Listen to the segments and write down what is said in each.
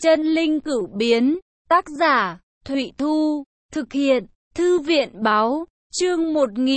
Chân linh cửu biến, tác giả, Thụy Thu, thực hiện, Thư viện báo, chương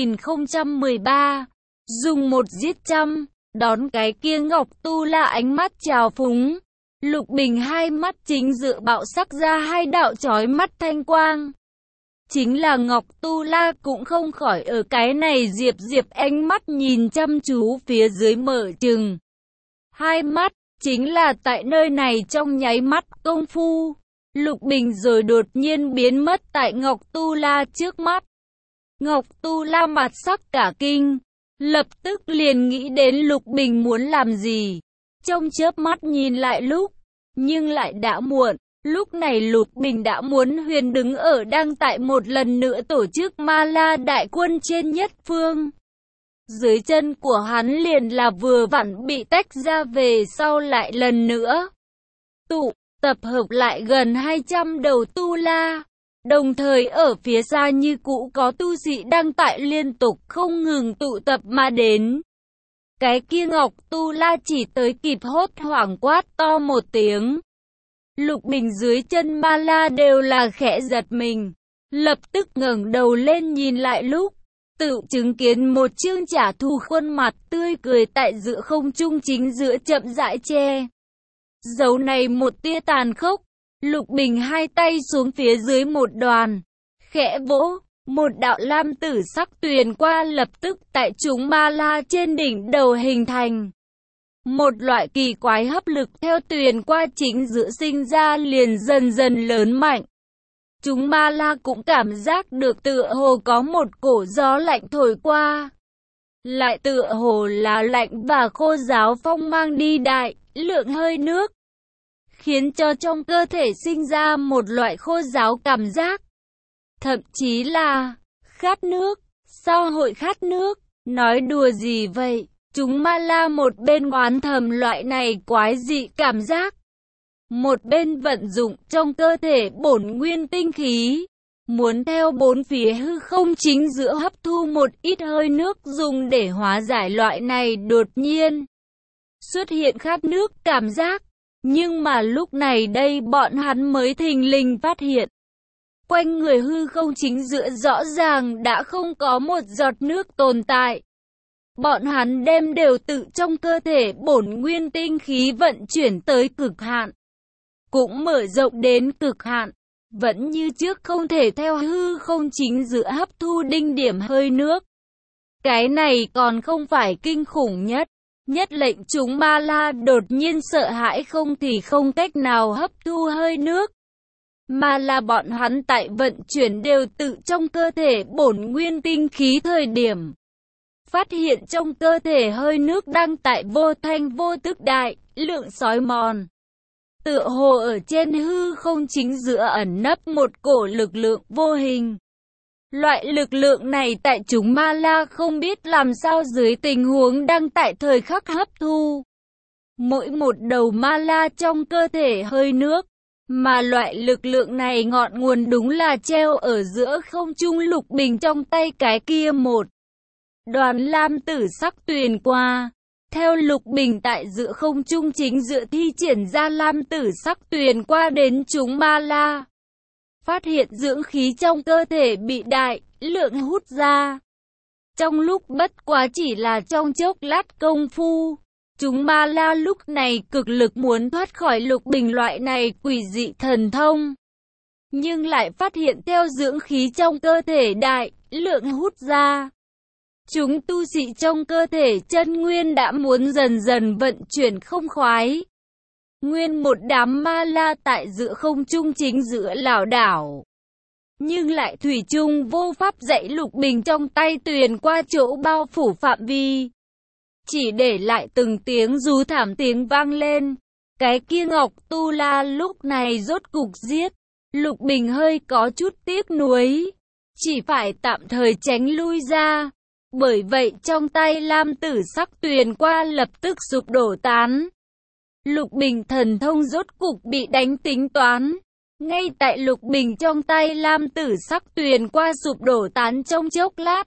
1013, dùng một giết trăm, đón cái kia Ngọc Tu La ánh mắt trào phúng. Lục Bình hai mắt chính giữa bạo sắc ra hai đạo chói mắt thanh quang. Chính là Ngọc Tu La cũng không khỏi ở cái này Diệp ánh mắt nhìn chăm chú phía dưới mở trừng. Hai mắt, chính là tại nơi này trong nháy mắt công phu. Lục Bình rồi đột nhiên biến mất tại Ngọc Tu La trước mắt. Ngọc Tu La mặt sắc cả kinh, lập tức liền nghĩ đến Lục Bình muốn làm gì. Trong chớp mắt nhìn lại nhưng lại đã muộn. Lúc này Lục Bình đã muốn huyền đứng ở đang tại một lần nữa tổ chức Ma La đại quân trên nhất phương. Dưới chân của hắn liền là vừa vặn bị tách ra về sau lại lần nữa tập hợp lại gần 200 đầu Tu La. Đồng thời ở phía xa như cũ có tu sĩ đang tại liên tục không ngừng tụ tập mà đến. Cái kia Ngọc Tu La chỉ tới kịp hốt hoảng quát to một tiếng. Lục Bình dưới chân Ma La đều là khẽ giật mình, lập tức ngẩng đầu lên nhìn lại tự chứng kiến một chương trả thù khuôn mặt tươi cười tại giữa không trung chính giữa chậm rãi che dấu này một tia tàn khốc. Lục Bình hai tay xuống phía dưới một đoàn, khẽ vỗ, một đạo lam tử sắc tuyền qua lập tức tại chúng Ma La trên đỉnh đầu hình thành. Một loại kỳ quái hấp lực theo tuyền qua chính giữa sinh ra liền dần dần lớn mạnh. Chúng Ma La cũng cảm giác được tựa hồ có một cổ gió lạnh thổi qua. Lại tựa hồ là lạnh và khô ráo phong mang đi đại lượng hơi nước, khiến cho trong cơ thể sinh ra một loại khô ráo cảm giác. Thậm chí là khát nước, sao hội khát nước, nói đùa gì vậy? Chúng Ma La một bên oán thầm loại này quái dị cảm giác, một bên vận dụng trong cơ thể bổn nguyên tinh khí, muốn theo bốn phía hư không chính giữa hấp thu một ít hơi nước dùng để hóa giải loại này đột nhiên xuất hiện khát nước cảm giác. Nhưng mà lúc này đây bọn hắn mới thình lình phát hiện, quanh người hư không chính giữa rõ ràng đã không có một giọt nước tồn tại. Bọn hắn đem đều tự trong cơ thể bổn nguyên tinh khí vận chuyển tới cực hạn, cũng mở rộng đến cực hạn, vẫn như trước không thể theo hư không chính giữa hấp thu đinh điểm hơi nước. Cái này còn không phải kinh khủng nhất lệnh chúng Ma La đột nhiên sợ hãi không thì không cách nào hấp thu hơi nước, mà là bọn hắn tại vận chuyển đều tự trong cơ thể bổn nguyên tinh khí thời điểm, phát hiện trong cơ thể hơi nước đang tại vô thanh vô tức đại lượng xói mòn. Tựa hồ ở trên hư không chính giữa ẩn nấp một cổ lực lượng vô hình. Loại lực lượng này tại chúng Ma La không biết làm sao dưới tình huống đang tại thời khắc hấp thu mỗi một đầu Ma La trong cơ thể hơi nước, mà loại lực lượng này ngọn nguồn đúng là treo ở giữa không trung Lục Bình trong tay cái kia một đoàn lam tử sắc tuyền qua. Theo Lục Bình tại giữa không trung chính giữa thi triển ra lam tử sắc tuyền qua đến chúng Ma La, phát hiện dưỡng khí trong cơ thể bị đại lượng hút ra. Trong lúc bất quá chỉ là trong chốc lát công phu, chúng Ma La lúc này cực lực muốn thoát khỏi Lục Bình loại này quỷ dị thần thông, nhưng lại phát hiện theo dưỡng khí trong cơ thể đại lượng hút ra, chúng tu sĩ trong cơ thể chân nguyên đã muốn dần dần vận chuyển không khoái. Nguyên một đám Ma La tại giữa không trung chính giữa lảo đảo, nhưng lại thủy chung vô pháp dãy Lục Bình trong tay tuyền qua chỗ bao phủ phạm vi, chỉ để lại từng tiếng rú thảm tiếng vang lên. Cái kia Ngọc Tu La lúc này rốt cục giết Lục Bình hơi có chút tiếc nuối, chỉ phải tạm thời tránh lui ra. Bởi vậy trong tay lam tử sắc tuyền qua lập tức sụp đổ tán. Lục Bình thần thông rốt cục bị đánh tính toán. Ngay tại Lục Bình trong tay lam tử sắc tuyền qua sụp đổ tán trong chốc lát,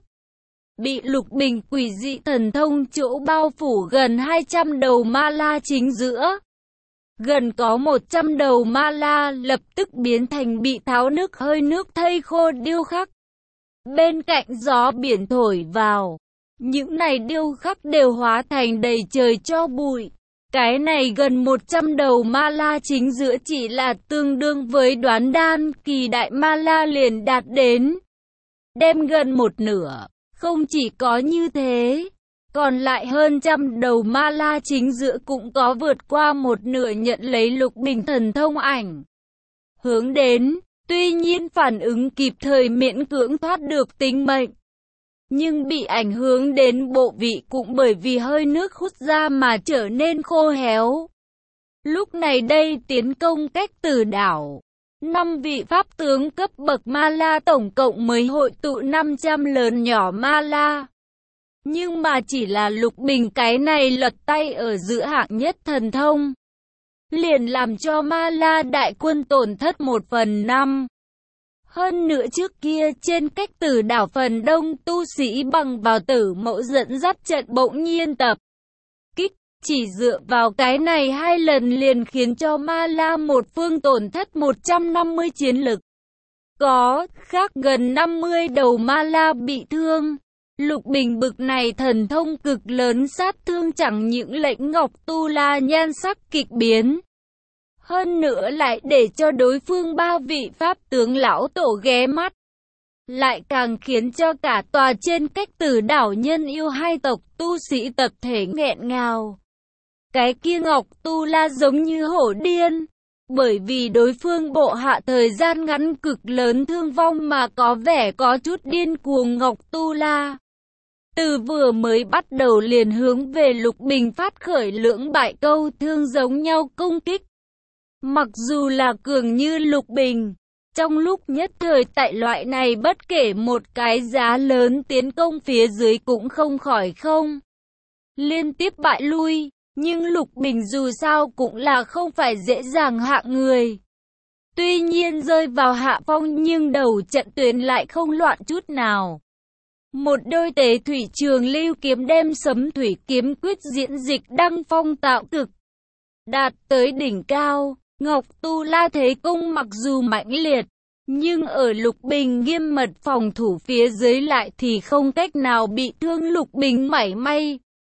bị Lục Bình quỷ dị thần thông chỗ bao phủ gần 200 đầu Ma La chính giữa. gần có 100 đầu ma la lập tức biến thành bị tháo nước hơi nước thây khô điêu khắc. Bên cạnh gió biển thổi vào, những này điêu khắc đều hóa thành đầy trời tro bụi. Cái này gần 100 đầu ma la chính giữa chỉ là tương đương với đoán đan kỳ đại ma la liền đạt đến. Đem gần một nửa, không chỉ có như thế, còn lại hơn trăm đầu ma la chính giữa cũng có vượt qua một nửa nhận lấy Lục Bình thần thông ảnh. Hướng đến, tuy nhiên phản ứng kịp thời miễn cưỡng thoát được tính mệnh. Nhưng bị ảnh hưởng đến bộ vị cũng bởi vì hơi nước hút ra mà trở nên khô héo. Lúc này đây tiến công Cách Tử đảo. 5 vị pháp tướng cấp bậc ma la tổng cộng mới hội tụ 500 lớn nhỏ ma la. Nhưng mà chỉ là Lục Bình cái này lật tay ở giữa hạng nhất thần thông, liền làm cho ma la đại quân tổn thất 1/5. Hơn nữa trước kia trên Cách Tử đảo phần đông tu sĩ bằng vào Tử Mẫu dẫn dắt trận bỗng nhiên tập kích, chỉ dựa vào cái này 2 lần liền khiến cho ma la một phương tổn thất 150 chiến lực. Có khác gần 50 đầu ma la bị thương. Lục Bình bực này thần thông cực lớn sát thương chẳng những lệnh Ngọc Tu La nhan sắc kịch biến, hơn nữa lại để cho đối phương 3 vị pháp tướng lão tổ ghé mắt, lại càng khiến cho cả tòa trên Cách Tử đảo nhân yêu hai tộc tu sĩ tập thể nghẹn ngào. Cái kia Ngọc Tu La giống như hổ điên, bởi vì đối phương bộ hạ thời gian ngắn cực lớn thương vong mà có vẻ có chút điên cuồng. Ngọc Tu La từ vừa mới bắt đầu liền hướng về Lục Bình phát khởi lưỡng bại câu thương giống nhau công kích. Mặc dù là cường như Lục Bình, trong lúc nhất thời tại loại này bất kể một cái giá lớn tiến công phía dưới cũng không khỏi không liên tiếp bại lui. Nhưng Lục Bình dù sao cũng là không phải dễ dàng hạ người. Tuy nhiên rơi vào hạ phong nhưng đầu trận tuyến lại không loạn chút nào. Một đôi tế thủy trường lưu kiếm đem Sấm Thủy Kiếm Quyết diễn dịch đăng phong tạo cực, đạt tới đỉnh cao. Ngọc Tu La thế công mặc dù mãnh liệt, nhưng ở Lục Bình nghiêm mật phòng thủ phía dưới lại thì không cách nào bị thương Lục Bình mảy may.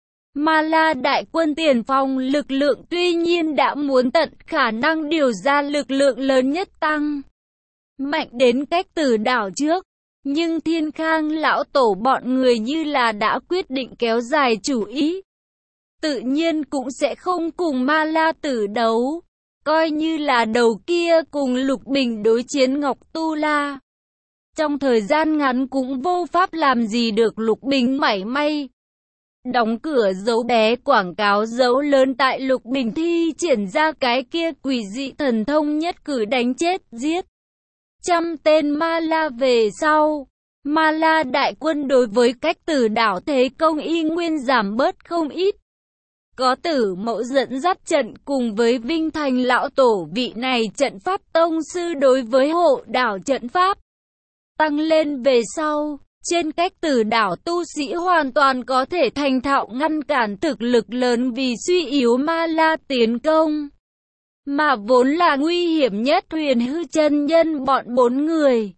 Ma la đại quân tiền phong lực lượng tuy nhiên đã muốn tận khả năng điều ra lực lượng lớn nhất tăng mạnh đến Cách Tử đảo trước, nhưng Thiên Khang lão tổ bọn người như là đã quyết định kéo dài chủ ý, tự nhiên cũng sẽ không cùng ma la tử đấu. Coi như là đầu kia cùng Lục Bình đối chiến Ngọc Tu La, trong thời gian ngắn cũng vô pháp làm gì được Lục Bình mảy may. Đóng cửa dấu bé quảng cáo dấu lớn tại Lục Bình thi triển ra cái kia quỷ dị thần thông nhất cử đánh chết giết trăm tên ma la về sau. Ma la đại quân đối với Cách Tử đảo thế công y nguyên giảm bớt không ít. Có Tử Mẫu dẫn dắt trận cùng với Vinh Thành lão tổ vị này trận pháp tông sư đối với hộ đảo trận pháp tăng lên về sau, trên Cách Tử đảo tu sĩ hoàn toàn có thể thành thạo ngăn cản thực lực lớn vì suy yếu ma la tiến công. Mà vốn là nguy hiểm nhất Huyền Hư chân nhân bọn 4 người.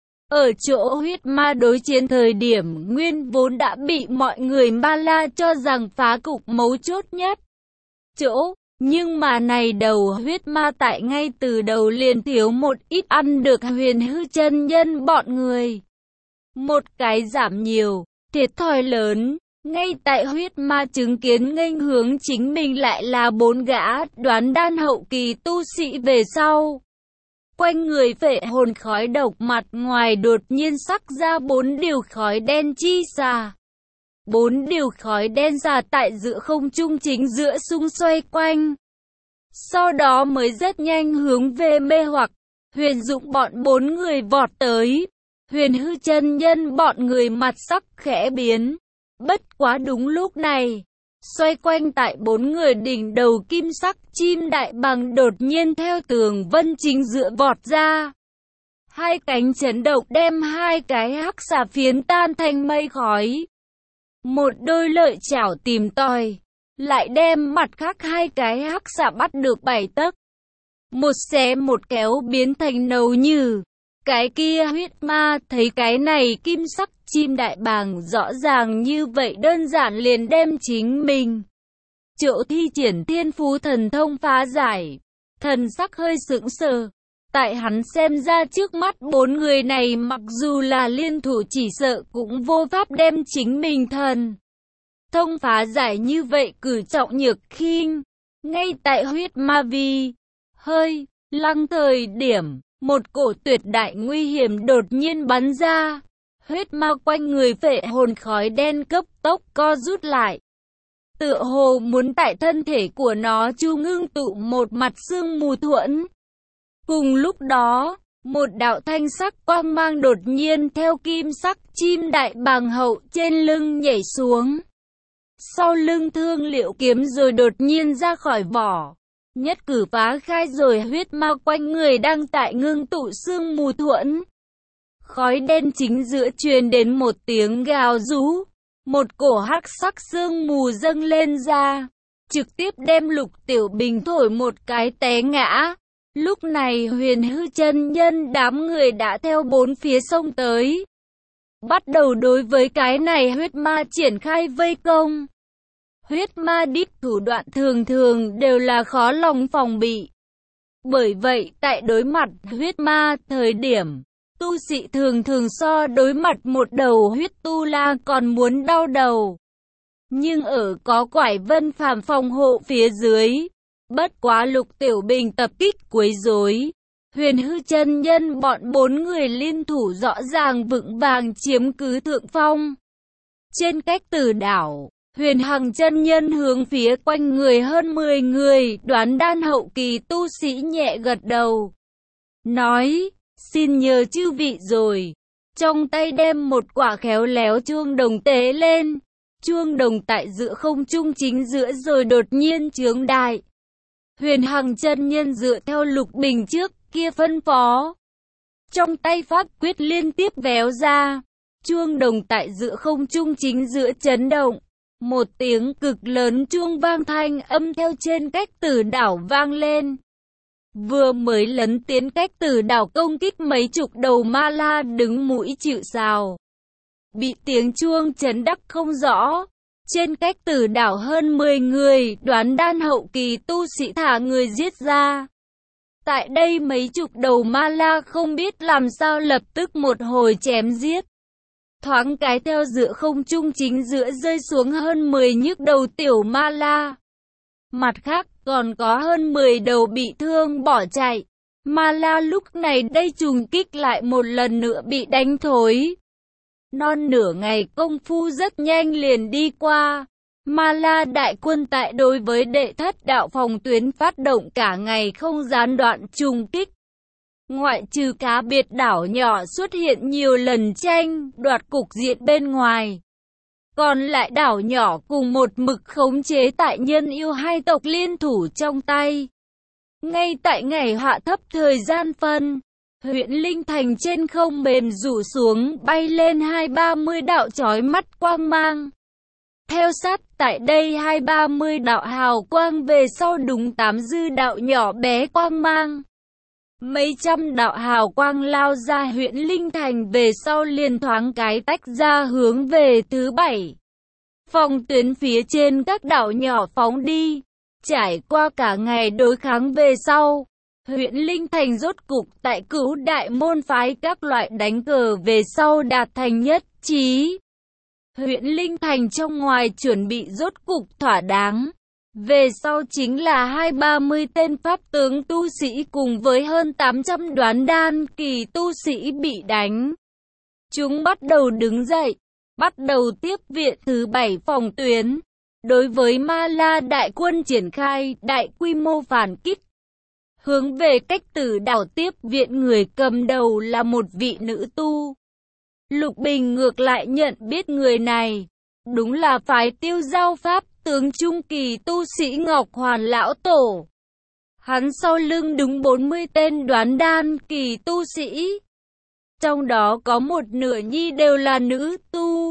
Ở chỗ huyết ma đối chiến thời điểm nguyên vốn đã bị mọi người ma la cho rằng phá cục mấu chốt nhất chỗ, nhưng mà này đầu huyết ma tại ngay từ đầu liền thiếu một ít ăn được Huyền Hư chân nhân bọn người. Một cái giảm nhiều, thiệt thòi lớn, ngay tại huyết ma chứng kiến nghênh hướng chính mình lại là 4 gã đoán đan hậu kỳ tu sĩ về sau. Quanh người phệ hồn khói độc mặt ngoài đột nhiên sắc ra 4 điều khói đen chi xà. 4 điều khói đen xà tại giữa không trung chính giữa xung xoay quanh. Sau đó mới rất nhanh hướng về mê hoặc, Huyền Dụng bọn 4 người vọt tới. Huyền Hư chân nhân bọn người mặt sắc khẽ biến. Bất quá đúng lúc này, xoay quanh tại 4 người đỉnh đầu kim sắc chim đại bàng đột nhiên theo tường vân chính giữa vọt ra. 2 cánh chấn động đem 2 cái hắc xà phiến tan thành mây khói. Một đôi lợi chảo tìm tòi, lại đem mặt khác hai cái hắc xà bắt được 7 tấc. Một xé một kéo biến thành nâu như. Cái kia huyết ma thấy cái này kim sắc chim đại bàng rõ ràng như vậy đơn giản liền đem chính mình chỗ thi triển thiên phú thần thông phá giải. Thần sắc hơi sững sờ. Tại hắn xem ra trước mắt 4 người này mặc dù là liên thủ chỉ sợ cũng vô pháp đem chính mình thần thông phá giải như vậy cử trọng nhược khinh. Ngay tại huyết ma vi hơi lăng thời điểm, một cổ tuyệt đại nguy hiểm đột nhiên bắn ra. Huyết ma quanh người phệ hồn khói đen cấp tốc co rút lại. Tựa hồ muốn tại thân thể của nó chu ngưng tụ một mặt sương mù thuẫn. Cùng lúc đó, một đạo thanh sắc quang mang đột nhiên theo kim sắc chim đại bàng hậu trên lưng nhảy xuống. Sau lưng thương liệu kiếm rồi đột nhiên ra khỏi vỏ. Nhất cử phá khai rồi huyết ma quanh người đang tại ngưng tụ sương mù thuẫn. Khói đen chính giữa truyền đến một tiếng gào rú. Một cổ hắc sắc sương mù dâng lên ra. Trực tiếp đem Lục Tiểu Bình thổi một cái té ngã. Lúc này Huyền Hư chân nhân đám người đã theo bốn phía sông tới. Bắt đầu đối với cái này huyết ma triển khai vây công. Huyết ma đích thủ đoạn thường thường đều là khó lòng phòng bị. Bởi vậy tại đối mặt huyết ma thời điểm, tu sĩ thường thường so đối mặt một đầu huyết tu la còn muốn đau đầu. Nhưng ở có Quải Vân Phàm phòng hộ phía dưới, bất quá Lục Tiểu Bình tập kích quấy rối, Huyền Hư chân nhân bọn 4 người liên thủ rõ ràng vững vàng chiếm cứ thượng phong. Trên Cách Tử đảo, Huyền Hằng chân nhân hướng phía quanh người hơn 10 người đoán đan hậu kỳ tu sĩ nhẹ gật đầu. Nói, xin nhờ chư vị rồi. Trong tay đem một quả khéo léo chuông đồng tế lên. Chuông đồng tại giữa không trung chính giữa rồi đột nhiên chướng đại. Huyền Hằng chân nhân dựa theo Lục Bình trước kia phân phó. Trong tay pháp quyết liên tiếp véo ra. Chuông đồng tại giữa không trung chính giữa chấn động. Một tiếng cực lớn chuông vang thanh âm theo trên Cách Tử đảo vang lên. Vừa mới lấn tiến Cách Tử đảo công kích mấy chục đầu ma la đứng mũi chịu sào. Bị tiếng chuông chấn đắc không rõ. Trên Cách Tử đảo hơn 10 người đoán đan hậu kỳ tu sĩ thả người giết ra. Tại đây mấy chục đầu ma la không biết làm sao lập tức một hồi chém giết. Thoáng cái theo giữa không trung chính giữa rơi xuống hơn 10 nhức đầu tiểu ma la. Mặt khác còn có hơn 10 đầu bị thương bỏ chạy. Ma la lúc này đây trùng kích lại một lần nữa bị đánh thối. Non nửa ngày công phu rất nhanh liền đi qua. Ma la đại quân tại đối với đệ thất đạo phòng tuyến phát động cả ngày không gián đoạn trùng kích. Ngoại trừ cá biệt đảo nhỏ xuất hiện nhiều lần tranh đoạt cục diện bên ngoài. Còn lại đảo nhỏ cùng một mực khống chế tại Nhân Yêu hai tộc liên thủ trong tay. Ngay tại ngày hạ thấp thời gian phân, huyện Linh Thành trên không mềm rủ xuống bay lên 20-30 đạo chói mắt quang mang. Theo sát tại đây 20-30 đạo hào quang về sau đúng 8 dư đạo nhỏ bé quang mang. Mấy trăm đạo hào quang lao ra huyện Linh Thành về sau liền thoáng cái tách ra hướng về thứ 7. Phòng tuyến phía trên các đảo nhỏ phóng đi. Trải qua cả ngày đối kháng về sau, huyện Linh Thành rốt cục tại Cửu Đại môn phái các loại đánh cờ về sau đạt thành nhất trí. Huyện Linh Thành trong ngoài chuẩn bị rốt cục thỏa đáng. Về sau chính là 20-30 tên pháp tướng tu sĩ cùng với hơn 800 đoán đan kỳ tu sĩ bị đánh. Chúng bắt đầu đứng dậy, bắt đầu tiếp viện thứ 7 phòng tuyến. Đối với Ma La đại quân triển khai đại quy mô phản kích. Hướng về Cách Tử đảo tiếp viện người cầm đầu là một vị nữ tu. Lục Bình ngược lại nhận biết người này. Đúng là phái Tiêu Giao Pháp tướng trung kỳ tu sĩ Ngọc Hoàn Lão Tổ. Hắn sau lưng đúng 40 tên đoán đan kỳ tu sĩ. Trong đó có một nửa nhi đều là nữ tu.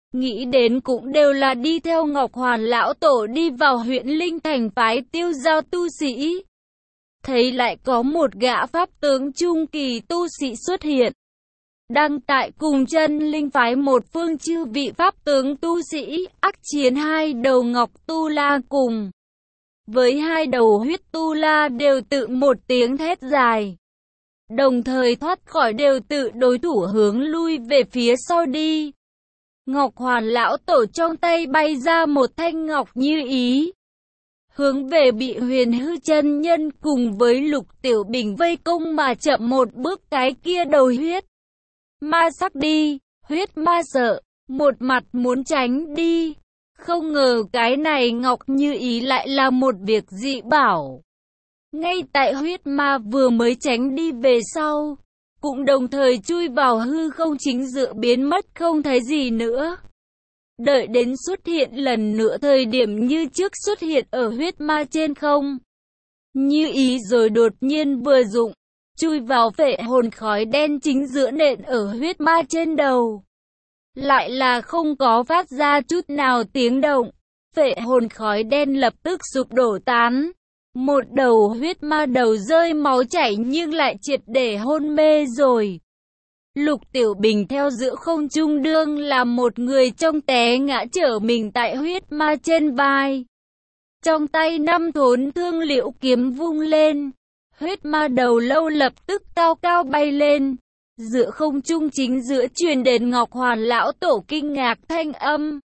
Nghĩ đến cũng đều là đi theo Ngọc Hoàn lão tổ đi vào huyện Linh Thành phái tiêu giao tu sĩ. Thấy lại có một gã pháp tướng trung kỳ tu sĩ xuất hiện. Đang tại cùng chân linh phái một phương chư vị pháp tướng tu sĩ, ác chiến hai đầu ngọc tu la cùng. Với hai đầu huyết tu la đều tự một tiếng thét dài. Đồng thời thoát khỏi đều tự đối thủ hướng lui về phía sau đi. Ngọc Hoàn lão tổ trong tay bay ra một thanh ngọc như ý. Hướng về bị Huyền Hư chân nhân cùng với Lục Tiểu Bình vây công mà chậm một bước cái kia đầu huyết ma sắc đi, huyết ma sợ, một mặt muốn tránh đi. Không ngờ cái này Ngọc Như Ý lại là một việc dị bảo. Ngay tại huyết ma vừa mới tránh đi về sau, cũng đồng thời chui vào hư không chính giữa biến mất không thấy gì nữa. Đợi đến xuất hiện lần nữa thời điểm như trước xuất hiện ở huyết ma trên không. Như Ý rồi đột nhiên vừa dụng, chui vào phệ hồn khói đen chính giữa nện ở huyết ma trên đầu. Lại là không có phát ra chút nào tiếng động. Phệ hồn khói đen lập tức sụp đổ tán. Một đầu huyết ma đầu rơi máu chảy nhưng lại triệt để hôn mê rồi. Lục Tiểu Bình theo giữa không trung đương là một người trong té ngã trở mình tại huyết ma trên vai. Trong tay 5 thốn thương liễu kiếm vung lên. Huyết ma đầu lâu lập tức cao cao bay lên. Giữa không trung chính giữa truyền đến Ngọc Hoàn lão tổ kinh ngạc thanh âm.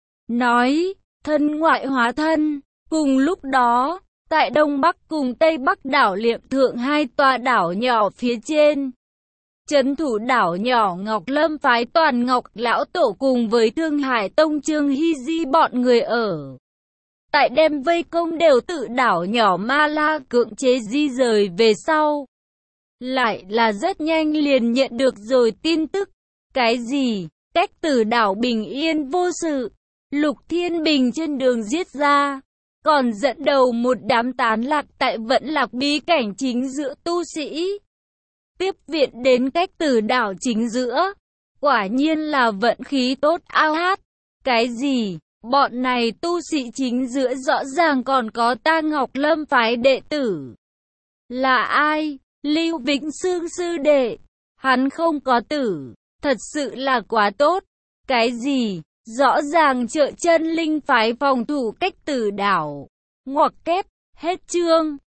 Nói, thân ngoại hóa thân. Cùng lúc đó, tại Đông Bắc cùng Tây Bắc đảo Liệm Thượng hai tòa đảo nhỏ phía trên. Trấn thủ đảo nhỏ Ngọc Lâm phái Toàn Ngọc lão tổ cùng với Thương Hải Tông Trương Hy Di bọn người ở. Tại đem vây công đều tự đảo nhỏ Ma La cưỡng chế di rời về sau. Lại là rất nhanh liền nhận được rồi tin tức. Cái gì? Cách tử đảo bình yên vô sự. Lục Thiên Bình trên đường giết ra. Còn dẫn đầu một đám tán lạc tại Vận Lạc bí cảnh chính giữa tu sĩ. Tiếp viện đến cách tử đảo chính giữa. Quả nhiên là vận khí tốt ao hát. Cái gì? Bọn này tu sĩ chính giữa rõ ràng còn có ta Ngọc Lâm phái đệ tử. Là ai? Lưu Vĩnh Sương sư đệ. Hắn không có tử. Thật sự là quá tốt. Cái gì? Rõ ràng trợ chân linh phái phòng thủ cách tử đảo. Ngoặc kép. Hết chương.